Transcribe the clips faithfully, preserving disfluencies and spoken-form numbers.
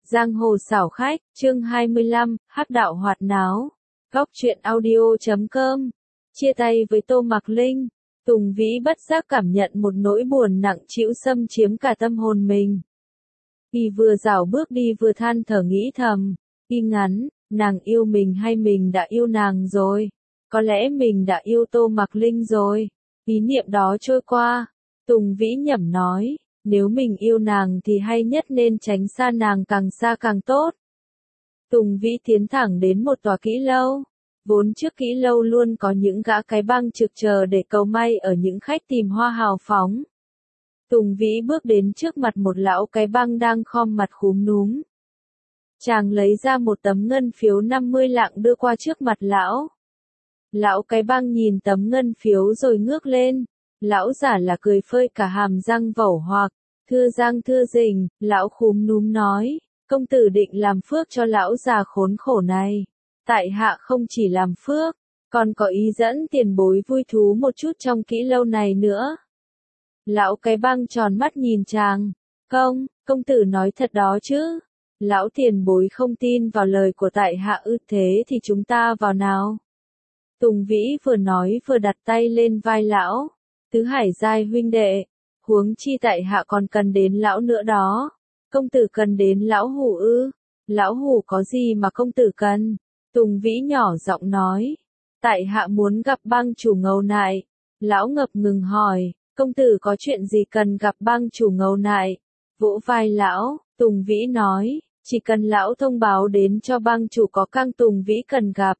Giang hồ xảo khách, chương hai mươi lăm, hắc đạo hoạt náo. Góc truyện audio chấm com. Chia tay với Tô Mạc Linh, Tùng Vĩ bất giác cảm nhận một nỗi buồn nặng trĩu xâm chiếm cả tâm hồn mình. Y vừa dạo bước đi vừa than thở nghĩ thầm, y ngắn, nàng yêu mình hay mình đã yêu nàng rồi? Có lẽ mình đã yêu Tô Mạc Linh rồi. Ý niệm đó trôi qua, Tùng Vĩ nhẩm nói, nếu mình yêu nàng thì hay nhất nên tránh xa nàng càng xa càng tốt. Tùng Vĩ tiến thẳng đến một tòa kỹ lâu. Vốn trước kỹ lâu luôn có những gã cái băng trực chờ để cầu may ở những khách tìm hoa hào phóng. Tùng Vĩ bước đến trước mặt một lão cái băng đang khom mặt khúm núm. Chàng lấy ra một tấm ngân phiếu năm mươi lạng đưa qua trước mặt lão. Lão cái băng nhìn tấm ngân phiếu rồi ngước lên. Lão giả là cười phơi cả hàm răng vẩu hoặc, thưa Giang thưa Dình, lão khúm núm nói, công tử định làm phước cho lão già khốn khổ này. Tại hạ không chỉ làm phước, còn có ý dẫn tiền bối vui thú một chút trong kỹ lâu này nữa. Lão cái băng tròn mắt nhìn chàng, công, công tử nói thật đó chứ? Lão tiền bối không tin vào lời của tại hạ ư, thế thì chúng ta vào nào? Tùng Vĩ vừa nói vừa đặt tay lên vai lão. Tứ hải giai huynh đệ, huống chi tại hạ còn cần đến lão nữa đó. Công tử cần đến lão hủ ư? Lão hủ có gì mà công tử cần? Tùng Vĩ nhỏ giọng nói. Tại hạ muốn gặp bang chủ Ngầu Nại. Lão ngập ngừng hỏi, công tử có chuyện gì cần gặp bang chủ Ngầu Nại? Vỗ vai lão, Tùng Vĩ nói, chỉ cần lão thông báo đến cho bang chủ có căng Tùng Vĩ cần gặp.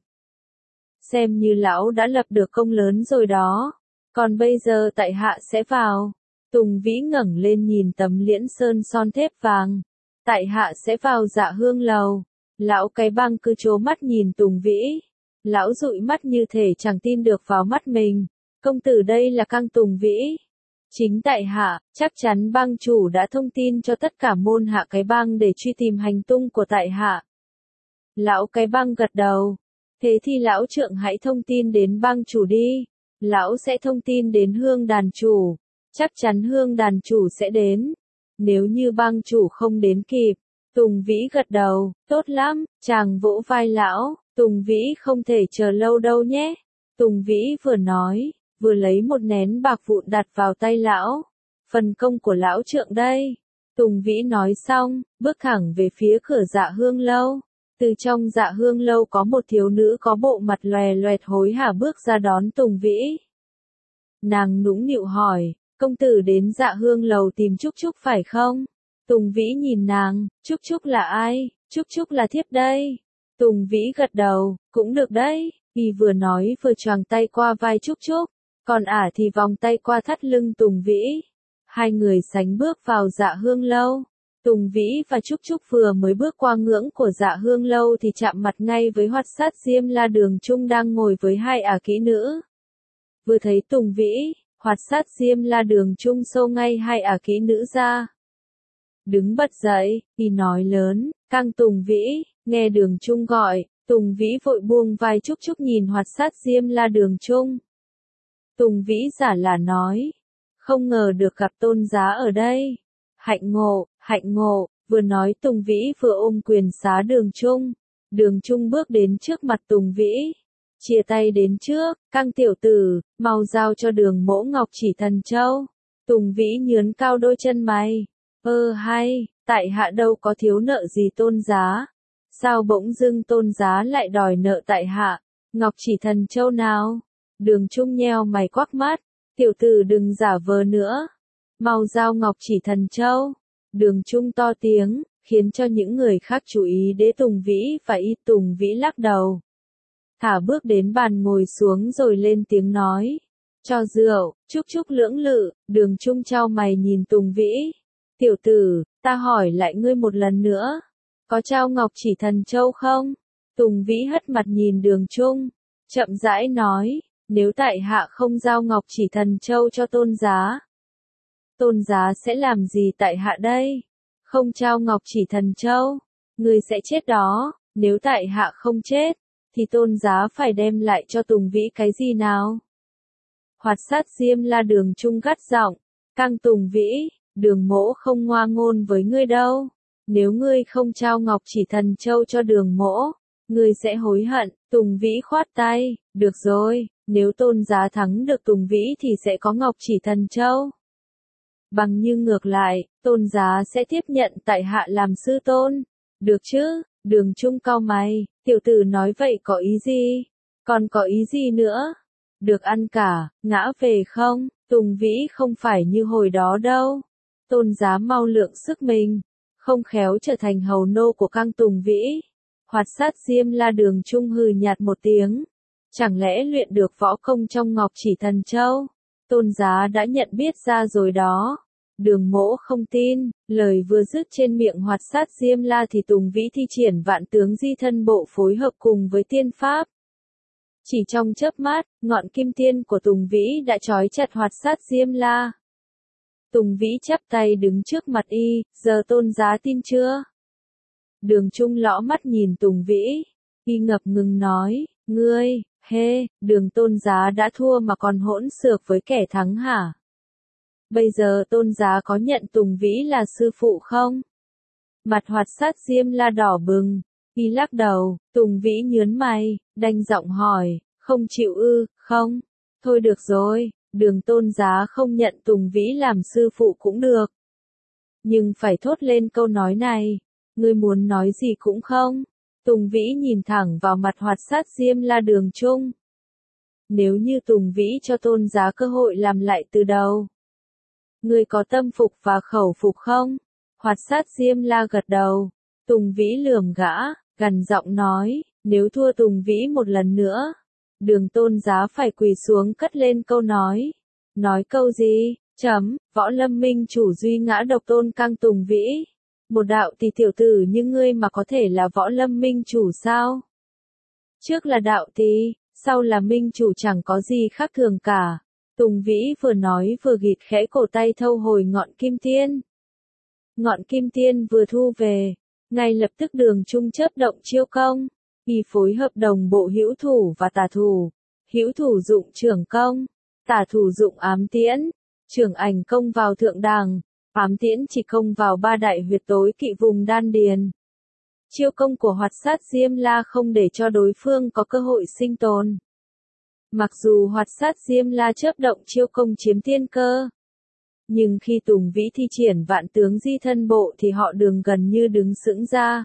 Xem như lão đã lập được công lớn rồi đó. Còn bây giờ tại hạ sẽ vào. Tùng Vĩ ngẩng lên nhìn tấm liễn sơn son thép vàng. Tại hạ sẽ vào Dạ Hương lầu. Lão cái băng cứ trố mắt nhìn Tùng Vĩ. Lão dụi mắt như thể chẳng tin được vào mắt mình. Công tử đây là căng Tùng Vĩ. Chính tại hạ, chắc chắn bang chủ đã thông tin cho tất cả môn hạ cái bang để truy tìm hành tung của tại hạ. Lão cái băng gật đầu. Thế thì lão trượng hãy thông tin đến bang chủ đi. Lão sẽ thông tin đến Hương đàn chủ. Chắc chắn Hương đàn chủ sẽ đến. Nếu như bang chủ không đến kịp. Tùng Vĩ gật đầu, tốt lắm, chàng vỗ vai lão. Tùng Vĩ không thể chờ lâu đâu nhé. Tùng Vĩ vừa nói, vừa lấy một nén bạc vụn đặt vào tay lão. Phần công của lão trượng đây. Tùng Vĩ nói xong, bước thẳng về phía cửa Dạ Hương lâu. Từ trong Dạ Hương lâu có một thiếu nữ có bộ mặt loè loẹt hối hả bước ra đón Tùng Vĩ. Nàng nũng nịu hỏi, công tử đến Dạ Hương lầu tìm Trúc Trúc phải không? Tùng Vĩ nhìn nàng, Trúc Trúc là ai? Trúc Trúc là thiếp đây. Tùng Vĩ gật đầu, cũng được đấy. Y vừa nói vừa choàng tay qua vai Trúc Trúc, còn ả thì vòng tay qua thắt lưng Tùng Vĩ. Hai người sánh bước vào Dạ Hương lâu. Tùng Vĩ và Trúc Trúc vừa mới bước qua ngưỡng của Dạ Hương lâu thì chạm mặt ngay với Hoạt Sát Diêm La Đường Trung đang ngồi với hai ả kỹ nữ. Vừa thấy Tùng Vĩ, Hoạt Sát Diêm La Đường Trung xô ngay hai ả kỹ nữ ra. Đứng bật dậy, y nói lớn, căng Tùng Vĩ, nghe Đường Trung gọi, Tùng Vĩ vội buông vai Trúc Trúc nhìn Hoạt Sát Diêm La Đường Trung. Tùng Vĩ giả là nói, không ngờ được gặp tôn giá ở đây. Hạnh ngộ, hạnh ngộ, vừa nói Tùng Vĩ vừa ôm quyền xá Đường Trung. Đường Trung bước đến trước mặt Tùng Vĩ. Chia tay đến trước, căng tiểu tử, mau giao cho Đường mỗ ngọc chỉ thần châu. Tùng Vĩ nhướn cao đôi chân mày. Ơ hay, tại hạ đâu có thiếu nợ gì tôn giá. Sao bỗng dưng tôn giá lại đòi nợ tại hạ, ngọc chỉ thần châu nào? Đường Trung nheo mày quắc mắt, tiểu tử đừng giả vờ nữa. Mau giao ngọc chỉ thần châu. Đường Trung to tiếng, khiến cho những người khác chú ý đến Tùng Vĩ và y. Tùng Vĩ lắc đầu. Thả bước đến bàn ngồi xuống rồi lên tiếng nói. Cho rượu, Trúc Trúc lưỡng lự, Đường Trung chau mày nhìn Tùng Vĩ. Tiểu tử, ta hỏi lại ngươi một lần nữa. Có trao ngọc chỉ thần châu không? Tùng Vĩ hất mặt nhìn Đường Trung. Chậm rãi nói, nếu tại hạ không giao ngọc chỉ thần châu cho tôn giá. Tôn giá sẽ làm gì tại hạ đây? Không trao ngọc chỉ thần châu, ngươi sẽ chết đó. Nếu tại hạ không chết, thì tôn giá phải đem lại cho Tùng Vĩ cái gì nào? Hoạt Sát Diêm La Đường Trung gắt giọng, căng Tùng Vĩ, Đường mỗ không ngoa ngôn với ngươi đâu. nếu ngươi không trao Ngọc Chỉ Thần Châu cho Đường Mỗ, ngươi sẽ hối hận. Tùng Vĩ khoát tay, được rồi, nếu Tôn giá thắng được Tùng Vĩ thì sẽ có Ngọc Chỉ Thần Châu. Bằng như ngược lại, Tôn giá sẽ tiếp nhận tại hạ làm sư tôn. Được chứ? Đường Trung cau mày, tiểu tử nói vậy có ý gì? Còn có ý gì nữa? Được ăn cả, ngã về không? Tùng Vĩ không phải như hồi đó đâu. Tôn giá mau lượng sức mình, không khéo trở thành hầu nô của Cang Tùng Vĩ. Hoạt Sát Diêm La Đường Trung hừ nhạt một tiếng. Chẳng lẽ luyện được võ công trong Ngọc Chỉ Thần Châu? Tôn giá đã nhận biết ra rồi đó. Đường Mỗ không tin. Lời vừa dứt trên miệng Hoạt Sát Diêm La thì Tùng Vĩ thi triển vạn tướng di thân bộ phối hợp cùng với tiên pháp. Chỉ trong chớp mắt, ngọn kim tiên của Tùng Vĩ đã trói chặt Hoạt Sát Diêm La. Tùng Vĩ chắp tay đứng trước mặt y, giờ Tôn giá tin chưa? Đường Trung lõ mắt nhìn Tùng Vĩ, y ngập ngừng nói, ngươi, hê, Đường Tôn giá đã thua mà còn hỗn xược với kẻ thắng hả? Bây giờ Tôn giá có nhận Tùng Vĩ là sư phụ không? Mặt Hoạt Sát Diêm La đỏ bừng, y lắc đầu. Tùng Vĩ nhớn mày, đanh giọng hỏi, không chịu ư? Không, thôi được rồi, Đường Tôn giá không nhận Tùng Vĩ làm sư phụ cũng được. Nhưng phải thốt lên câu nói này, ngươi muốn nói gì cũng không? Tùng Vĩ nhìn thẳng vào mặt Hoạt Sát Diêm La Đường Trung. Nếu như Tùng Vĩ cho Tôn giá cơ hội làm lại từ đầu, ngươi có tâm phục và khẩu phục không? Hoạt Sát Diêm La gật đầu. Tùng Vĩ lườm gã, gằn giọng nói, nếu thua Tùng Vĩ một lần nữa, Đường Tôn giá phải quỳ xuống cất lên câu nói. Nói câu gì? Chấm, Võ Lâm Minh chủ duy ngã độc tôn Cang Tùng Vĩ. Một đạo tỷ tiểu tử như ngươi mà có thể là Võ Lâm Minh chủ sao? Trước là đạo tỷ, sau là minh chủ chẳng có gì khác thường cả. Tùng Vĩ vừa nói vừa gịt khẽ cổ tay thâu hồi ngọn kim tiên. Ngọn kim tiên vừa thu về, ngay lập tức Đường Trung chớp động chiêu công, y phối hợp đồng bộ hữu thủ và tả thủ. Hữu thủ dụng trưởng công, tả thủ dụng ám tiễn, trưởng ảnh công vào thượng đàng, ám tiễn chỉ công vào ba đại huyệt tối kỵ vùng đan điền. Chiêu công của Hoạt Sát Diêm La không để cho đối phương có cơ hội sinh tồn. Mặc dù Hoạt Sát Diêm La chớp động chiêu công chiếm tiên cơ, nhưng khi Tùng Vĩ thi triển vạn tướng di thân bộ thì họ Đường gần như đứng sững ra.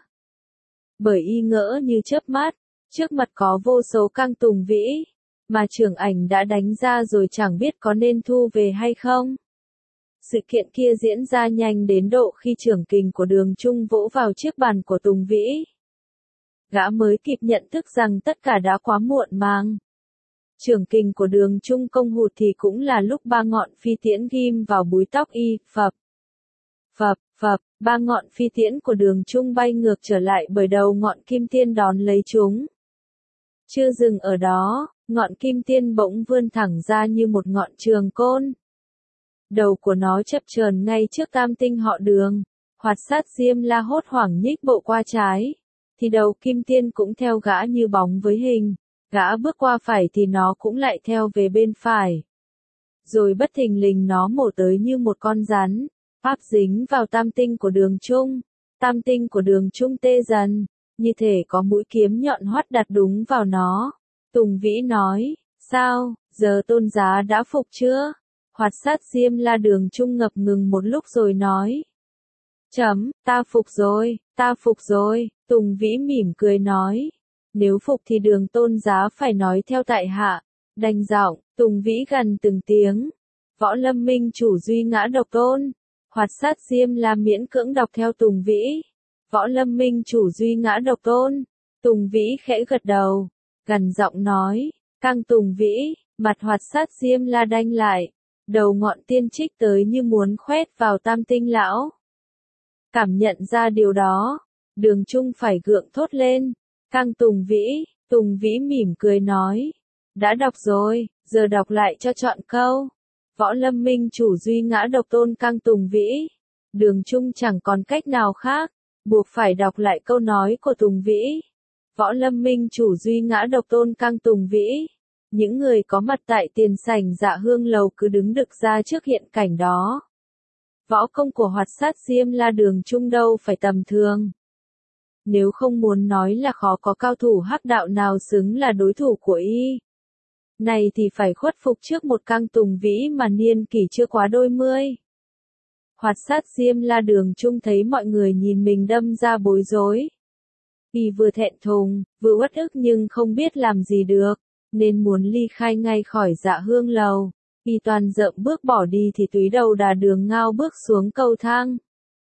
Bởi y ngỡ như chớp mắt, trước mặt có vô số Cang Tùng Vĩ, mà trưởng ảnh đã đánh ra rồi chẳng biết có nên thu về hay không. Sự kiện kia diễn ra nhanh đến độ khi trưởng kình của Đường Trung vỗ vào chiếc bàn của Tùng Vĩ, gã mới kịp nhận thức rằng tất cả đã quá muộn màng. Trưởng kình của Đường Trung công hụt thì cũng là lúc ba ngọn phi tiễn ghim vào búi tóc y, phập, phập, phập, ba ngọn phi tiễn của Đường Trung bay ngược trở lại bởi đầu ngọn kim tiên đón lấy chúng. Chưa dừng ở đó, ngọn kim tiên bỗng vươn thẳng ra như một ngọn trường côn. Đầu của nó chập chờn ngay trước tam tinh họ Đường. Hoạt Sát Diêm La hốt hoảng nhích bộ qua trái, thì đầu kim tiên cũng theo gã như bóng với hình. Gã bước qua phải thì nó cũng lại theo về bên phải. Rồi bất thình lình nó mổ tới như một con rắn, áp dính vào tam tinh của Đường Trung. Tam tinh của Đường Trung tê dần, như thể có mũi kiếm nhọn hoắt đặt đúng vào nó. Tùng Vĩ nói, sao, giờ Tôn giá đã phục chưa? Hoạt Sát Diêm La Đường Trung ngập ngừng một lúc rồi nói. Chấm, ta phục rồi, ta phục rồi. Tùng Vĩ mỉm cười nói. Nếu phục thì Đường Tôn giá phải nói theo tại hạ. Đành giọng, Tùng Vĩ gần từng tiếng. Võ Lâm Minh chủ duy ngã độc tôn. Hoạt Sát Diêm La miễn cưỡng đọc theo Tùng Vĩ. Võ Lâm Minh chủ duy ngã độc tôn. Tùng Vĩ khẽ gật đầu, gần giọng nói, Cang Tùng Vĩ. Mặt Hoạt Sát Diêm La đanh lại, đầu ngọn tiên trích tới như muốn khoét vào tam tinh lão. Cảm nhận ra điều đó, Đường Trung phải gượng thốt lên, Cang Tùng Vĩ. Tùng Vĩ mỉm cười nói, đã đọc rồi, giờ đọc lại cho trọn câu. Võ Lâm Minh chủ duy ngã độc tôn Cang Tùng Vĩ. Đường Trung chẳng còn cách nào khác, buộc phải đọc lại câu nói của Tùng Vĩ. Võ Lâm Minh chủ duy ngã độc tôn Cang Tùng Vĩ. Những người có mặt tại tiền sảnh Dạ Hương lầu cứ đứng đực ra trước hiện cảnh đó. Võ công của Hoạt Sát Diêm La Đường Trung đâu phải tầm thường. Nếu không muốn nói là khó có cao thủ hắc đạo nào xứng là đối thủ của y. Này thì phải khuất phục trước một Cang Tùng Vĩ mà niên kỷ chưa quá đôi mươi. Hoạt Sát Diêm La Đường Trung thấy mọi người nhìn mình đâm ra bối rối. Y vừa thẹn thùng, vừa uất ức nhưng không biết làm gì được, nên muốn ly khai ngay khỏi Dạ Hương lầu. Y toàn dợm bước bỏ đi thì Túy Đầu Đà Đường Ngao bước xuống cầu thang.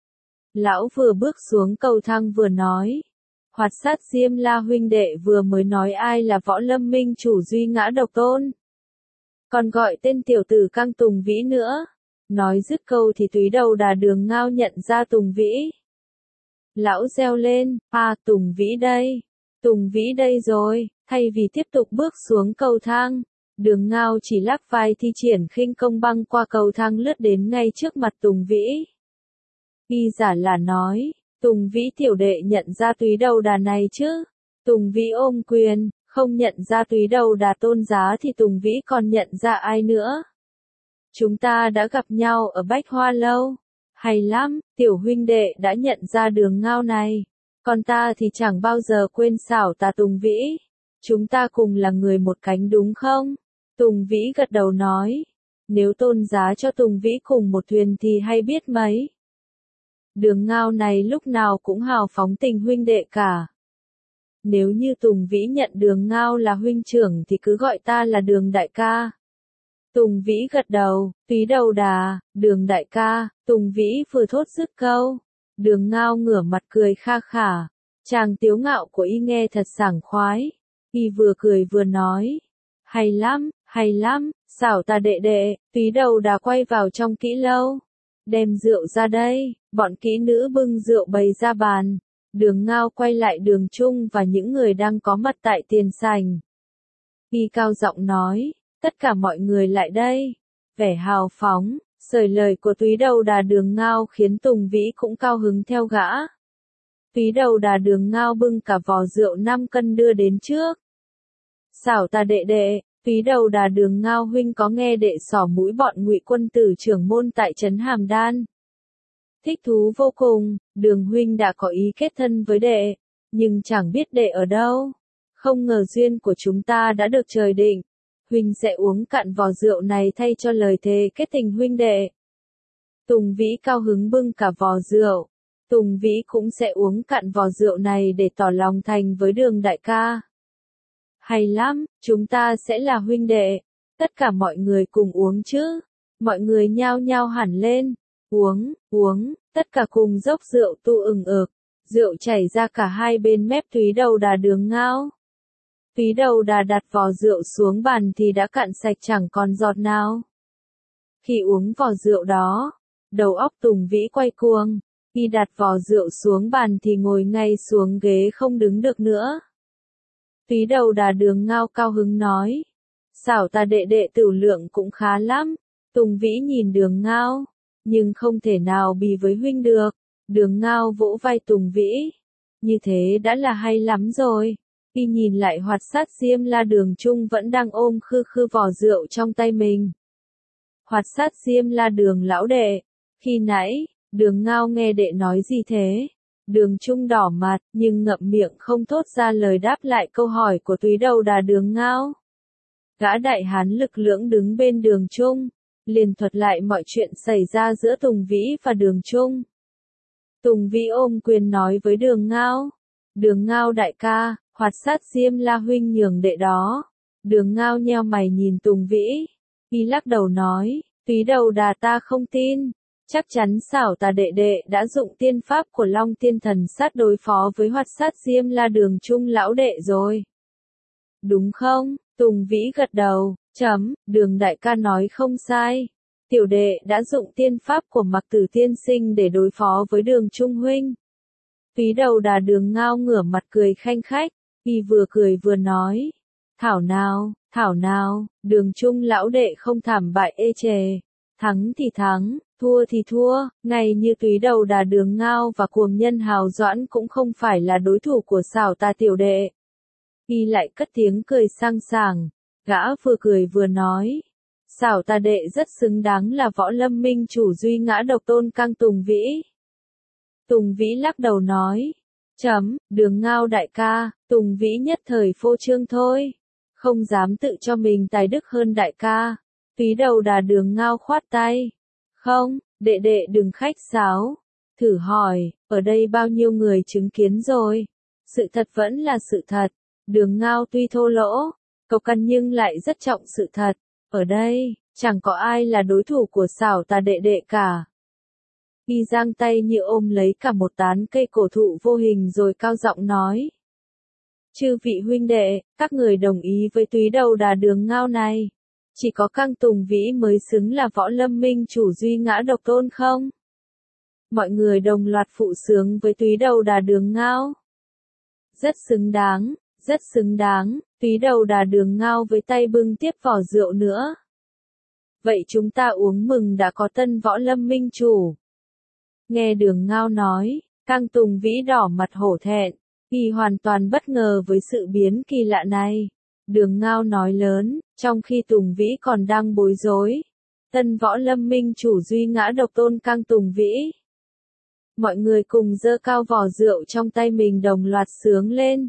Lão vừa bước xuống cầu thang vừa nói. Hoạt Sát Diêm La huynh đệ vừa mới nói ai là Võ Lâm Minh chủ duy ngã độc tôn. Còn gọi tên tiểu tử Cang Tùng Vĩ nữa. Nói dứt câu thì Túy Đầu Đà Đường Ngao nhận ra Tùng Vĩ. Lão reo lên, à Tùng Vĩ đây, Tùng Vĩ đây rồi, thay vì tiếp tục bước xuống cầu thang. Đường Ngao chỉ lắc vai thi triển khinh công băng qua cầu thang lướt đến ngay trước mặt Tùng Vĩ. Y giả là nói, Tùng Vĩ tiểu đệ nhận ra Túy Đầu Đà này chứ. Tùng Vĩ ôm quyền, không nhận ra Túy Đầu Đà tôn giá thì Tùng Vĩ còn nhận ra ai nữa. Chúng ta đã gặp nhau ở Bách Hoa Lâu. Hay lắm, tiểu huynh đệ đã nhận ra Đường Ngao này. Còn ta thì chẳng bao giờ quên xảo tà Tùng Vĩ. Chúng ta cùng là người một cánh đúng không? Tùng Vĩ gật đầu nói. Nếu tôn giá cho Tùng Vĩ cùng một thuyền thì hay biết mấy. Đường Ngao này lúc nào cũng hào phóng tình huynh đệ cả. Nếu như Tùng Vĩ nhận Đường Ngao là huynh trưởng thì cứ gọi ta là Đường đại ca. Tùng Vĩ gật đầu, Túy Đầu Đà, Đường đại ca. Tùng Vĩ vừa thốt dứt câu. Đường Ngao ngửa mặt cười kha khả. Chàng tiếu ngạo của y nghe thật sảng khoái. Y vừa cười vừa nói. Hay lắm, hay lắm, xảo tà đệ đệ. Túy Đầu Đà quay vào trong kỹ lâu. Đem rượu ra đây, bọn kỹ nữ bưng rượu bày ra bàn. Đường Ngao quay lại Đường Trung và những người đang có mặt tại tiền sảnh. Y cao giọng nói, tất cả mọi người lại đây. Vẻ hào phóng, sởi lời của Túy Đầu Đà Đường Ngao khiến Tùng Vĩ cũng cao hứng theo gã. Túy Đầu Đà Đường Ngao bưng cả vò rượu năm cân đưa đến trước. Xảo tà đệ đệ, Túy Đầu Đà Đường Ngao huynh có nghe đệ xỏ mũi bọn Ngụy quân tử trưởng môn tại trấn Hàm Đan. Thích thú vô cùng, Đường huynh đã có ý kết thân với đệ, nhưng chẳng biết đệ ở đâu. Không ngờ duyên của chúng ta đã được trời định. Huynh sẽ uống cạn vò rượu này thay cho lời thề kết tình huynh đệ. Tùng Vĩ cao hứng bưng cả vò rượu. Tùng Vĩ cũng sẽ uống cạn vò rượu này để tỏ lòng thành với Đường đại ca. Hay lắm, chúng ta sẽ là huynh đệ. Tất cả mọi người cùng uống chứ. Mọi người nhao nhao hẳn lên. Uống, uống, tất cả cùng dốc rượu tu ừng ực. Rượu chảy ra cả hai bên mép Túy Đầu Đà Đường Ngao. Túy Đầu Đà đặt vò rượu xuống bàn thì đã cạn sạch chẳng còn giọt nào. Khi uống vò rượu đó, đầu óc Tùng Vĩ quay cuồng. Khi đặt vò rượu xuống bàn thì ngồi ngay xuống ghế không đứng được nữa. Túy Đầu Đà Đường Ngao cao hứng nói. Xảo tà đệ đệ tửu lượng cũng khá lắm. Tùng Vĩ nhìn Đường Ngao. Nhưng không thể nào bì với huynh được. Đường Ngao vỗ vai Tùng Vĩ. Như thế đã là hay lắm rồi. Khi nhìn lại Hoạt Sát Diêm La Đường Trung vẫn đang ôm khư khư vò rượu trong tay mình. Hoạt Sát Diêm La Đường lão đệ. Khi nãy, Đường Ngao nghe đệ nói gì thế? Đường Trung đỏ mặt, nhưng ngậm miệng không thốt ra lời đáp lại câu hỏi của Túy Đầu Đà Đường Ngao. Gã đại hán lực lưỡng đứng bên Đường Trung, liền thuật lại mọi chuyện xảy ra giữa Tùng Vĩ và Đường Trung. Tùng Vĩ ôm quyền nói với Đường Ngao. Đường Ngao đại ca, Hoạt Sát Diêm La huynh nhường đệ đó. Đường Ngao nheo mày nhìn Tùng Vĩ. Y lắc đầu nói, Túy Đầu Đà ta không tin. Chắc chắn xảo tà đệ đệ đã dụng tiên pháp của Long Tiên Thần Sát đối phó với Hoạt Sát Diêm La Đường Trung lão đệ rồi. Đúng không? Tùng Vĩ gật đầu, chấm, Đường đại ca nói không sai. Tiểu đệ đã dụng tiên pháp của Mặc Tử tiên sinh để đối phó với Đường Trung huynh. Túy Đầu Đà Đường Ngao ngửa mặt cười khanh khách. Y vừa cười vừa nói. Thảo nào, thảo nào, Đường Trung lão đệ không thảm bại ê chề. Thắng thì thắng, thua thì thua, ngay như Túy Đầu Đà Đường Ngao và cuồng nhân Hào Doãn cũng không phải là đối thủ của xảo tà tiểu đệ. Y lại cất tiếng cười sang sảng, gã vừa cười vừa nói. Xảo tà đệ rất xứng đáng là võ lâm minh chủ duy ngã độc tôn căng Tùng Vĩ. Tùng Vĩ lắc đầu nói. Chấm, Đường Ngao đại ca, Tùng Vĩ nhất thời phô trương thôi. Không dám tự cho mình tài đức hơn đại ca. Túy đầu đà Đường Ngao khoát tay. Không, đệ đệ đừng khách sáo. Thử hỏi, ở đây bao nhiêu người chứng kiến rồi? Sự thật vẫn là sự thật. Đường Ngao tuy thô lỗ, cộc cằn nhưng lại rất trọng sự thật. Ở đây, chẳng có ai là đối thủ của xảo tà đệ đệ cả. Y giang tay như ôm lấy cả một tán cây cổ thụ vô hình rồi cao giọng nói. Chư vị huynh đệ, các người đồng ý với túy đầu đà Đường Ngao này. Chỉ có căng Tùng Vĩ mới xứng là võ lâm minh chủ duy ngã độc tôn không? Mọi người đồng loạt phụ sướng với túy đầu đà Đường Ngao. Rất xứng đáng, rất xứng đáng, túy đầu đà Đường Ngao với tay bưng tiếp vỏ rượu nữa. Vậy chúng ta uống mừng đã có tân võ lâm minh chủ. Nghe Đường Ngao nói, căng Tùng Vĩ đỏ mặt hổ thẹn, y hoàn toàn bất ngờ với sự biến kỳ lạ này. Đường Ngao nói lớn, trong khi Tùng Vĩ còn đang bối rối. Tân võ lâm minh chủ duy ngã độc tôn căng Tùng Vĩ. Mọi người cùng giơ cao vỏ rượu trong tay mình đồng loạt sướng lên.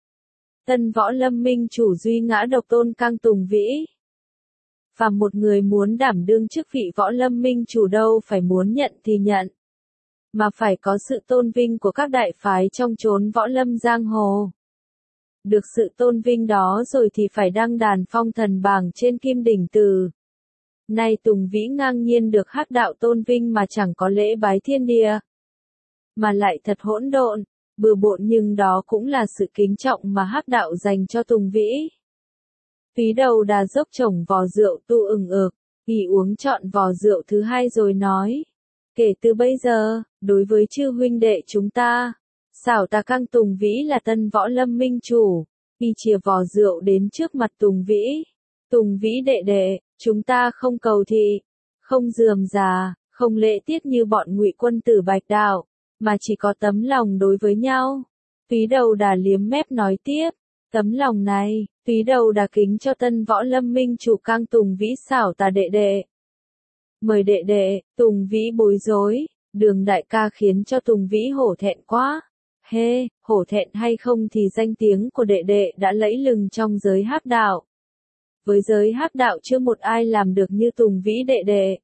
Tân võ lâm minh chủ duy ngã độc tôn căng Tùng Vĩ. Và một người muốn đảm đương chức vị võ lâm minh chủ đâu phải muốn nhận thì nhận. Mà phải có sự tôn vinh của các đại phái trong chốn võ lâm giang hồ. Được sự tôn vinh đó rồi thì phải đăng đàn phong thần bảng trên kim đỉnh từ. Nay Tùng Vĩ ngang nhiên được hắc đạo tôn vinh mà chẳng có lễ bái thiên địa. Mà lại thật hỗn độn, bừa bộn nhưng đó cũng là sự kính trọng mà hắc đạo dành cho Tùng Vĩ. Túy đầu đà dốc chồng vò rượu tu ừng ực, y uống trọn vò rượu thứ hai rồi nói. Kể từ bây giờ, đối với chư huynh đệ chúng ta, xảo tà căng Tùng Vĩ là tân võ lâm minh chủ. Y chìa vò rượu đến trước mặt Tùng Vĩ. Tùng Vĩ đệ đệ, chúng ta không cầu thị, không rườm rà, không lễ tiết như bọn ngụy quân tử Bạch Đạo, mà chỉ có tấm lòng đối với nhau. Túy đầu đà liếm mép nói tiếp, tấm lòng này, túy đầu đà kính cho tân võ lâm minh chủ căng Tùng Vĩ xảo tà đệ đệ. Mời đệ đệ, Tùng Vĩ bối rối, Đường đại ca khiến cho Tùng Vĩ hổ thẹn quá. Hê, hey, hổ thẹn hay không thì danh tiếng của đệ đệ đã lẫy lừng trong giới hắc đạo. Với giới hắc đạo chưa một ai làm được như Tùng Vĩ đệ đệ.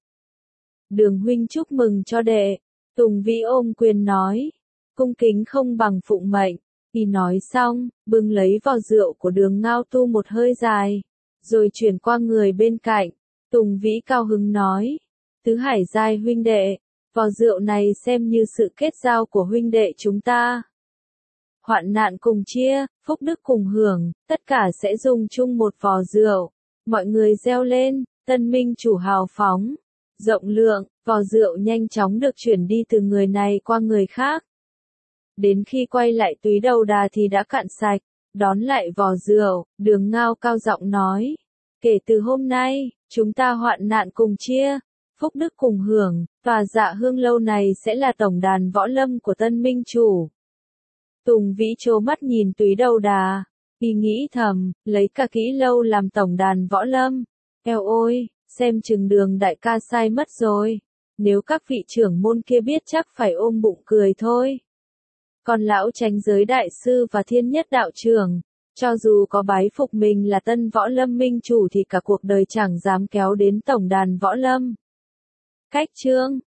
Đường huynh chúc mừng cho đệ. Tùng Vĩ ôm quyền nói. Cung kính không bằng phụng mệnh. Y nói xong, bưng lấy vò rượu của Đường Ngao tu một hơi dài. Rồi chuyển qua người bên cạnh. Tùng Vĩ cao hứng nói. Tứ Hải giai huynh đệ. Vò rượu này xem như sự kết giao của huynh đệ chúng ta. Hoạn nạn cùng chia, phúc đức cùng hưởng, tất cả sẽ dùng chung một vò rượu. Mọi người reo lên, tân minh chủ hào phóng, rộng lượng, vò rượu nhanh chóng được chuyển đi từ người này qua người khác. Đến khi quay lại túy đầu đà thì đã cạn sạch, đón lại vò rượu, Đường Ngao cao giọng nói. Kể từ hôm nay, chúng ta hoạn nạn cùng chia, phúc đức cùng hưởng, và Dạ Hương lâu này sẽ là tổng đàn võ lâm của tân minh chủ. Tùng Vĩ trố mắt nhìn túy đầu đà, y nghĩ thầm, lấy cả kỹ lâu làm tổng đàn võ lâm. Eo ôi, xem chừng Đường đại ca sai mất rồi. Nếu các vị trưởng môn kia biết chắc phải ôm bụng cười thôi. Còn lão Chánh giới đại sư và Thiên Nhất đạo trưởng, cho dù có bái phục mình là tân võ lâm minh chủ thì cả cuộc đời chẳng dám kéo đến tổng đàn võ lâm. Cách chương